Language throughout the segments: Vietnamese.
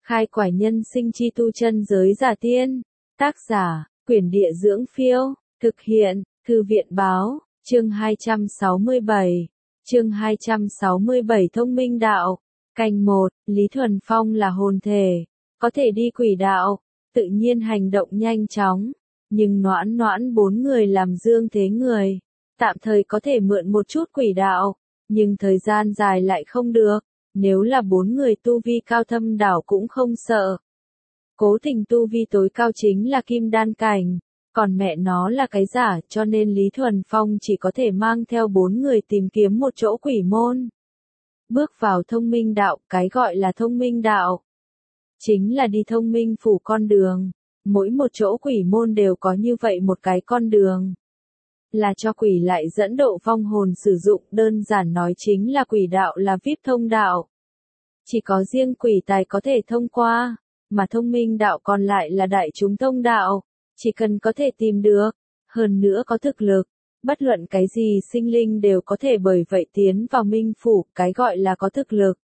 Khai quải nhân sinh chi tu chân giới giả tiên. Tác giả, Quyển Địa Dưỡng Phiêu. Thực hiện, Thư viện Báo. Chương 267. Chương 267 Thông minh đạo. Canh 1, Lý Thuần Phong là hồn thể, có thể đi quỷ đạo, tự nhiên hành động nhanh chóng, nhưng Noãn Noãn 4 người làm dương thế người, tạm thời có thể mượn một chút quỷ đạo, nhưng thời gian dài lại không được, nếu là 4 người tu vi cao thâm đảo cũng không sợ. Cố Tình tu vi tối cao chính là kim đan cảnh, còn mẹ nó là cái giả, cho nên Lý Thuần Phong chỉ có thể mang theo 4 người tìm kiếm một chỗ quỷ môn. Bước vào thông minh đạo, cái gọi là thông minh đạo chính là đi thông minh phủ con đường, mỗi một chỗ quỷ môn đều có như vậy một cái con đường. Là cho quỷ lại dẫn độ vong hồn sử dụng, đơn giản nói chính là quỷ đạo là VIP thông đạo. Chỉ có riêng quỷ tài có thể thông qua, mà thông minh đạo còn lại là đại chúng thông đạo, chỉ cần có thể tìm được, hơn nữa có thực lực. Bất luận cái gì sinh linh đều có thể bởi vậy tiến vào minh phủ, cái gọi là có thực lực.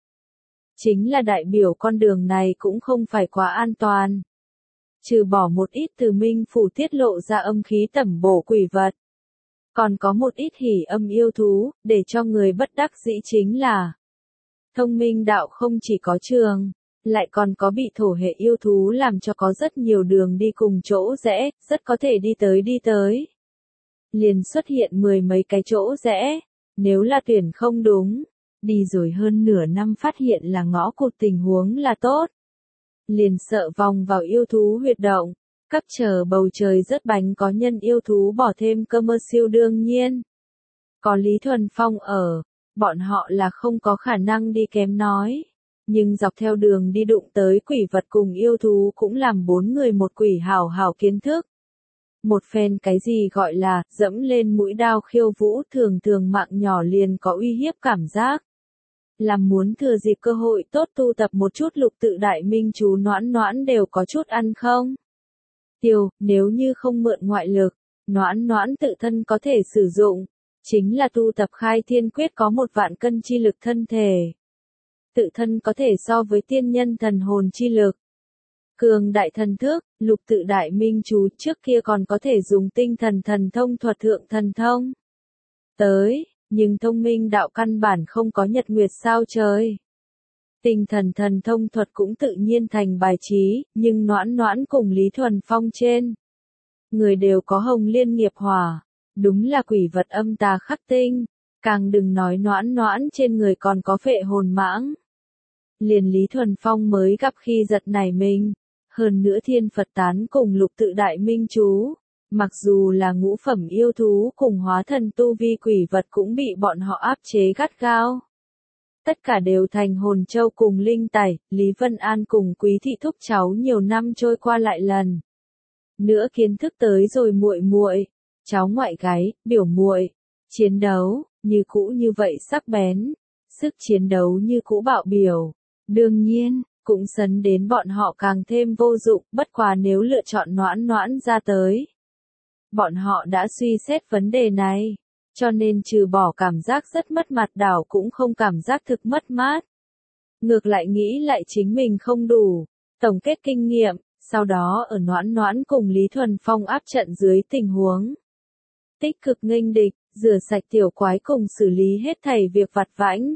Chính là đại biểu con đường này cũng không phải quá an toàn. Trừ bỏ một ít từ minh phủ tiết lộ ra âm khí tẩm bổ quỷ vật. Còn có một ít hỉ âm yêu thú, để cho người bất đắc dĩ chính là thông minh đạo không chỉ có trường, lại còn có bị thổ hệ yêu thú làm cho có rất nhiều đường đi cùng chỗ rẽ, rất có thể đi tới. Liền xuất hiện 10 mấy cái chỗ rẽ, nếu là tuyển không đúng, đi rồi hơn nửa năm phát hiện là ngõ cụt tình huống là tốt. Liền sợ vòng vào yêu thú huyệt động, cấp chờ bầu trời rớt bánh có nhân yêu thú bỏ thêm cơ mơ siêu đương nhiên. Có Lý Thuần Phong ở, bọn họ là không có khả năng đi kém nói. Nhưng dọc theo đường đi đụng tới quỷ vật cùng yêu thú cũng làm 4 người một quỷ hảo hảo kiến thức. Một phen cái gì gọi là dẫm lên mũi đao khiêu vũ, thường thường mạng nhỏ liền có uy hiếp cảm giác. Làm muốn thừa dịp cơ hội tốt tu tập một chút lục tự đại minh chú Noãn Noãn đều có chút ăn không? Tiêu, nếu như không mượn ngoại lực, Noãn Noãn tự thân có thể sử dụng, chính là tu tập khai thiên quyết có 1 vạn cân chi lực thân thể. Tự thân có thể so với tiên nhân thần hồn chi lực. Cường đại thần thức, lục tự đại minh chú trước kia còn có thể dùng tinh thần thần thông thuật thượng thần thông. Nhưng thông minh đạo căn bản không có nhật nguyệt sao trời. Tinh thần thần thông thuật cũng tự nhiên thành bài trí, nhưng Noãn Noãn cùng Lý Thuần Phong trên người đều có hồng liên nghiệp hỏa, đúng là quỷ vật âm tà khắc tinh, càng đừng nói Noãn Noãn trên người còn có phệ hồn mãng. Liền Lý Thuần Phong mới gặp khi giật nảy mình. Hơn nữa thiên Phật tán cùng lục tự đại minh chú, mặc dù là ngũ phẩm yêu thú cùng hóa thần tu vi quỷ vật cũng bị bọn họ áp chế gắt gao. Tất cả đều thành hồn châu cùng linh tài, Lý Vân An cùng Quý thị thúc cháu nhiều năm trôi qua lại lần. Nữa kiến thức tới rồi muội muội, cháu ngoại gái, biểu muội, chiến đấu, như cũ như vậy sắc bén, sức chiến đấu như cũ bạo biểu, đương nhiên. Cũng sấn đến bọn họ càng thêm vô dụng, bất quá nếu lựa chọn Noãn Noãn ra tới. Bọn họ đã suy xét vấn đề này, cho nên trừ bỏ cảm giác rất mất mặt đảo cũng không cảm giác thực mất mát. Ngược lại nghĩ lại chính mình không đủ, tổng kết kinh nghiệm, sau đó ở Noãn Noãn cùng Lý Thuần Phong áp trận dưới tình huống. Tích cực nghênh địch, rửa sạch tiểu quái cùng xử lý hết thảy việc vặt vãnh.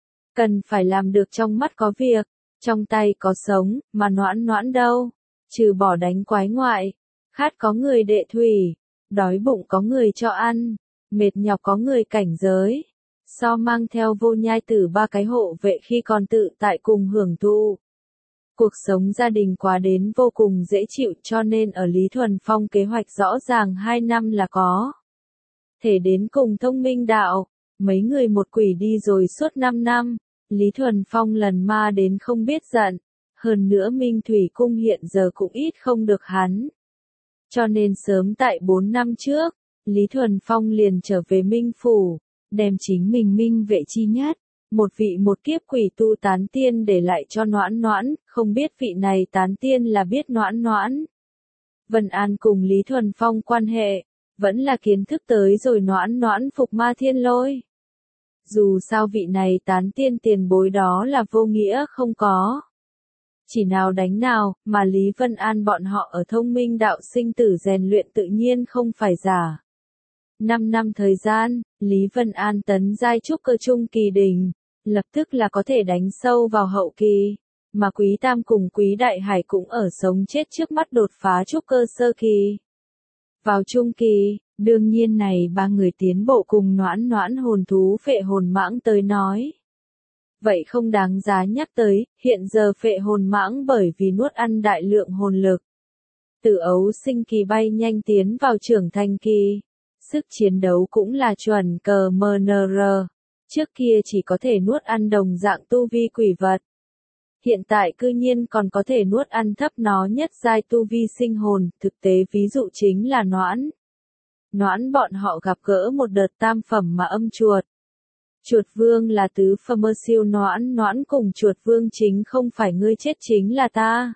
Cần phải làm được trong mắt có việc. Trong tay có sống, mà Noãn Noãn đâu? Trừ bỏ đánh quái ngoại, khát có người đệ thủy, đói bụng có người cho ăn, mệt nhọc có người cảnh giới. So mang theo vô nhai tử 3 cái hộ vệ khi còn tự tại cùng hưởng thụ. Cuộc sống gia đình quá đến vô cùng dễ chịu, cho nên ở Lý Thuần Phong kế hoạch rõ ràng 2 năm là có thể đến cùng thông minh đạo, mấy người một quỷ đi rồi suốt 5 năm. Lý Thuần Phong lần ma đến không biết giận, hơn nữa Minh Thủy Cung hiện giờ cũng ít không được hắn. Cho nên sớm tại 4 năm trước, Lý Thuần Phong liền trở về Minh Phủ, đem chính mình minh vệ chi nhất, một vị một kiếp quỷ tu tán tiên để lại cho Noãn Noãn, không biết vị này tán tiên là biết Noãn Noãn. Vân An cùng Lý Thuần Phong quan hệ, vẫn là kiến thức tới rồi Noãn Noãn phục ma thiên lôi. Dù sao vị này tán tiên tiền bối đó là vô nghĩa không có. Chỉ nào đánh nào, mà Lý Vân An bọn họ ở thông minh đạo sinh tử rèn luyện tự nhiên không phải giả. 5 năm thời gian, Lý Vân An tấn giai trúc cơ trung kỳ đỉnh, lập tức là có thể đánh sâu vào hậu kỳ, mà Quý Tam cùng Quý Đại Hải cũng ở sống chết trước mắt đột phá trúc cơ sơ kỳ. Vào trung kỳ, đương nhiên này ba người tiến bộ cùng noãn noãn hồn thú phệ hồn mãng tới nói. Vậy không đáng giá nhắc tới, hiện giờ phệ hồn mãng bởi vì nuốt ăn đại lượng hồn lực. Từ ấu sinh kỳ bay nhanh tiến vào trưởng thành kỳ. Sức chiến đấu cũng là chuẩn cờ MNR. Trước kia chỉ có thể nuốt ăn đồng dạng tu vi quỷ vật. Hiện tại cư nhiên còn có thể nuốt ăn thấp nó nhất giai tu vi sinh hồn, thực tế ví dụ chính là noãn. Noãn bọn họ gặp gỡ một đợt tam phẩm mà âm chuột. Chuột vương là tứ phẩm siêu noãn, noãn cùng chuột vương chính không phải ngươi chết chính là ta.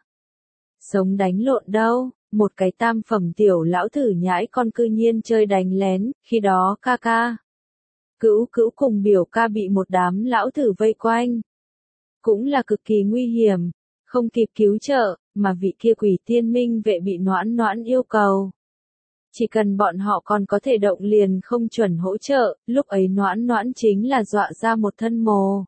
Sống đánh lộn đâu, một cái tam phẩm tiểu lão thử nhãi con cư nhiên chơi đánh lén, khi đó ca ca. Cữu cữu cùng biểu ca bị một đám lão thử vây quanh. Cũng là cực kỳ nguy hiểm, không kịp cứu trợ, mà vị kia quỷ tiên minh vệ bị noãn noãn yêu cầu. Chỉ cần bọn họ còn có thể động liền không chuẩn hỗ trợ, lúc ấy noãn noãn chính là dọa ra một thân mồ.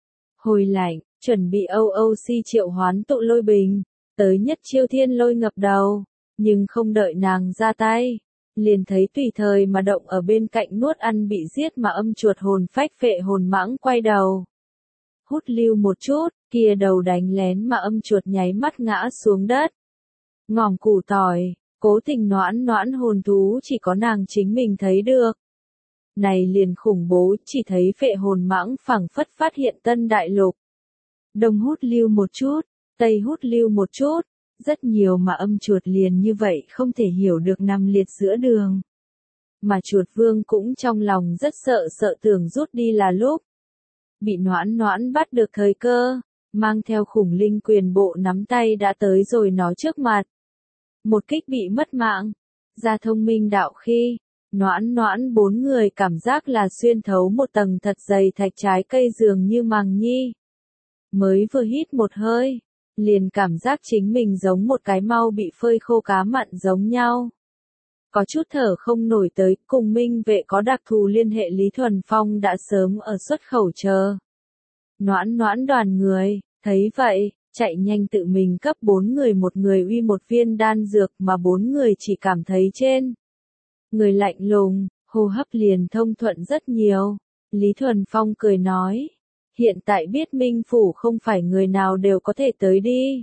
Hồi lạnh, chuẩn bị OOC triệu hoán tụ lôi bình, tới nhất chiêu thiên lôi ngập đầu, nhưng không đợi nàng ra tay. Liền thấy tùy thời mà động ở bên cạnh nuốt ăn bị giết mà âm chuột hồn phách phệ hồn mãng quay đầu. Hút lưu một chút, kia đầu đánh lén mà âm chuột nháy mắt ngã xuống đất. Ngỏm củ tỏi, cố tình noãn noãn hồn thú chỉ có nàng chính mình thấy được. Này liền khủng bố, chỉ thấy phệ hồn mãng phảng phất phát hiện tân đại lục. Đông hút lưu một chút, tây hút lưu một chút, rất nhiều mà âm chuột liền như vậy không thể hiểu được nằm liệt giữa đường. Mà chuột vương cũng trong lòng rất sợ tưởng rút đi là lúc. Bị noãn noãn bắt được thời cơ, mang theo khủng linh quyền bộ nắm tay đã tới rồi nó trước mặt. Một kích bị mất mạng, ra thông minh đạo khi, noãn noãn 4 người cảm giác là xuyên thấu một tầng thật dày thạch trái cây dường như màng nhi. Mới vừa hít một hơi, liền cảm giác chính mình giống một cái mau bị phơi khô cá mặn giống nhau. Có chút thở không nổi tới, cùng minh vệ có đặc thù liên hệ Lý Thuần Phong đã sớm ở xuất khẩu chờ. Noãn noãn đoàn người, thấy vậy, chạy nhanh tự mình cấp 4 người một người uy một viên đan dược mà 4 người chỉ cảm thấy trên. Người lạnh lùng, hô hấp liền thông thuận rất nhiều. Lý Thuần Phong cười nói, hiện tại biết Minh Phủ không phải người nào đều có thể tới đi.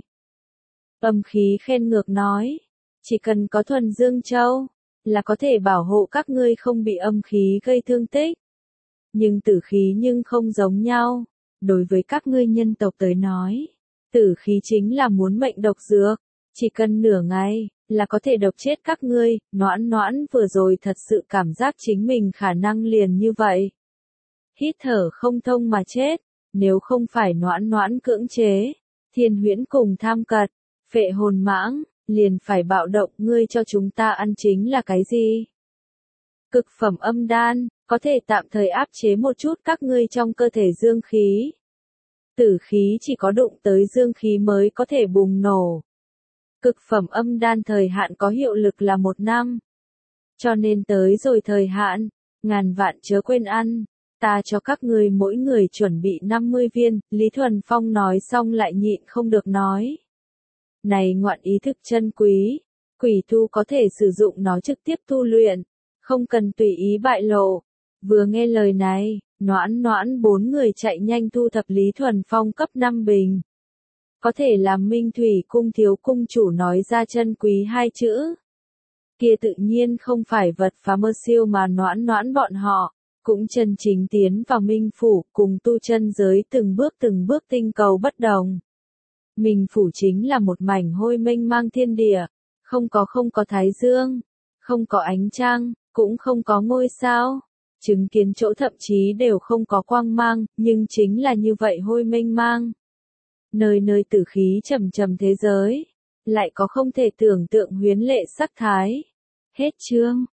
Âm khí khen ngược nói, chỉ cần có thuần dương châu, là có thể bảo hộ các ngươi không bị âm khí gây thương tích. Nhưng tử khí nhưng không giống nhau, đối với các ngươi nhân tộc tới nói, tử khí chính là muốn mệnh độc dược, chỉ cần nửa ngày, là có thể độc chết các ngươi. Noãn noãn vừa rồi thật sự cảm giác chính mình khả năng liền như vậy. Hít thở không thông mà chết, nếu không phải noãn noãn cưỡng chế, Thiên Huyễn cùng tham cật, phệ hồn mãng, liền phải bạo động. Ngươi cho chúng ta ăn chính là cái gì? Cực phẩm âm đan, có thể tạm thời áp chế một chút các ngươi trong cơ thể dương khí. Tử khí chỉ có đụng tới dương khí mới có thể bùng nổ. Cực phẩm âm đan thời hạn có hiệu lực là 1 năm. Cho nên tới rồi thời hạn, ngàn vạn chớ quên ăn. Ta cho các ngươi mỗi người chuẩn bị 50 viên, Lý Thuần Phong nói xong lại nhịn không được nói. Này ngoạn ý thức chân quý, quỷ tu có thể sử dụng nó trực tiếp tu luyện, không cần tùy ý bại lộ. Vừa nghe lời này, noãn noãn 4 người chạy nhanh thu thập Lý Thuần Phong cấp 5 bình. Có thể làm Minh Thủy cung thiếu cung chủ nói ra chân quý 2 chữ. Kia tự nhiên không phải vật phá mơ siêu mà noãn noãn bọn họ, cũng chân chính tiến vào Minh Phủ cùng tu chân giới từng bước tinh cầu bất đồng. Minh Phủ chính là một mảnh hôi mênh mang thiên địa, không có thái dương, không có ánh trăng, cũng không có ngôi sao, chứng kiến chỗ thậm chí đều không có quang mang, nhưng chính là như vậy hôi mênh mang. Nơi nơi tử khí trầm trầm thế giới, lại có không thể tưởng tượng huyến lệ sắc thái. Hết chương.